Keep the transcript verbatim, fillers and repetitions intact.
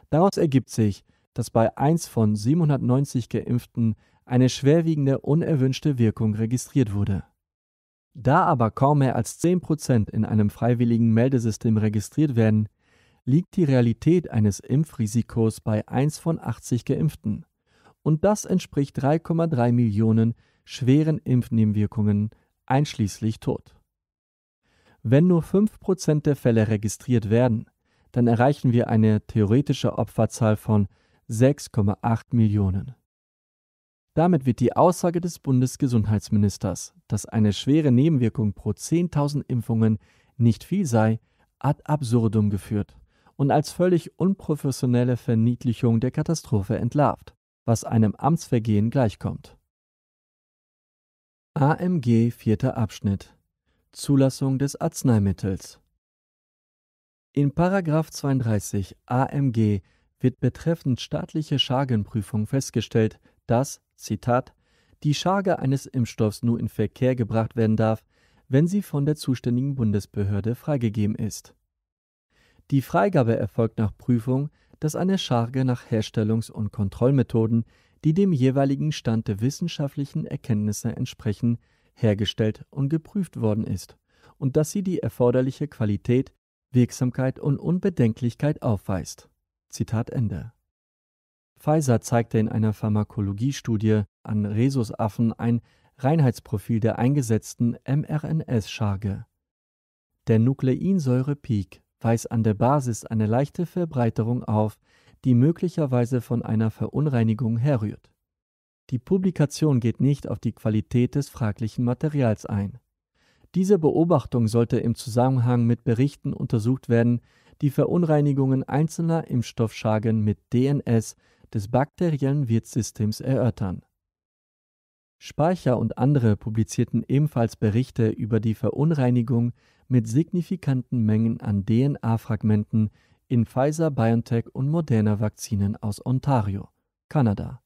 Daraus ergibt sich, dass bei eins von siebenhundertneunzig Geimpften eine schwerwiegende unerwünschte Wirkung registriert wurde. Da aber kaum mehr als zehn Prozent in einem freiwilligen Meldesystem registriert werden, liegt die Realität eines Impfrisikos bei eins von achtzig Geimpften. Und das entspricht drei Komma drei Millionen schweren Impfnebenwirkungen, einschließlich Tod. Wenn nur fünf Prozent der Fälle registriert werden, dann erreichen wir eine theoretische Opferzahl von sechs Komma acht Millionen. Damit wird die Aussage des Bundesgesundheitsministers, dass eine schwere Nebenwirkung pro zehntausend Impfungen nicht viel sei, ad absurdum geführt und als völlig unprofessionelle Verniedlichung der Katastrophe entlarvt, was einem Amtsvergehen gleichkommt. A M G vierter Abschnitt Zulassung des Arzneimittels. In Paragraph zweiunddreißig A M G wird betreffend staatliche Chargenprüfung festgestellt, dass, Zitat, die Charge eines Impfstoffs nur in Verkehr gebracht werden darf, wenn sie von der zuständigen Bundesbehörde freigegeben ist. Die Freigabe erfolgt nach Prüfung, dass eine Charge nach Herstellungs- und Kontrollmethoden, die dem jeweiligen Stand der wissenschaftlichen Erkenntnisse entsprechen, hergestellt und geprüft worden ist und dass sie die erforderliche Qualität, Wirksamkeit und Unbedenklichkeit aufweist. Zitat Ende. Pfizer zeigte in einer Pharmakologiestudie an Rhesusaffen ein Reinheitsprofil der eingesetzten mRNS-Charge. Der Nukleinsäure-Peak weist an der Basis eine leichte Verbreiterung auf, die möglicherweise von einer Verunreinigung herrührt. Die Publikation geht nicht auf die Qualität des fraglichen Materials ein. Diese Beobachtung sollte im Zusammenhang mit Berichten untersucht werden, die Verunreinigungen einzelner Impfstoffchargen mit D N S des bakteriellen Wirtssystems erörtern. Speicher und andere publizierten ebenfalls Berichte über die Verunreinigung mit signifikanten Mengen an D N A-Fragmenten in Pfizer-BioNTech und Moderna-Vakzinen aus Ontario, Kanada.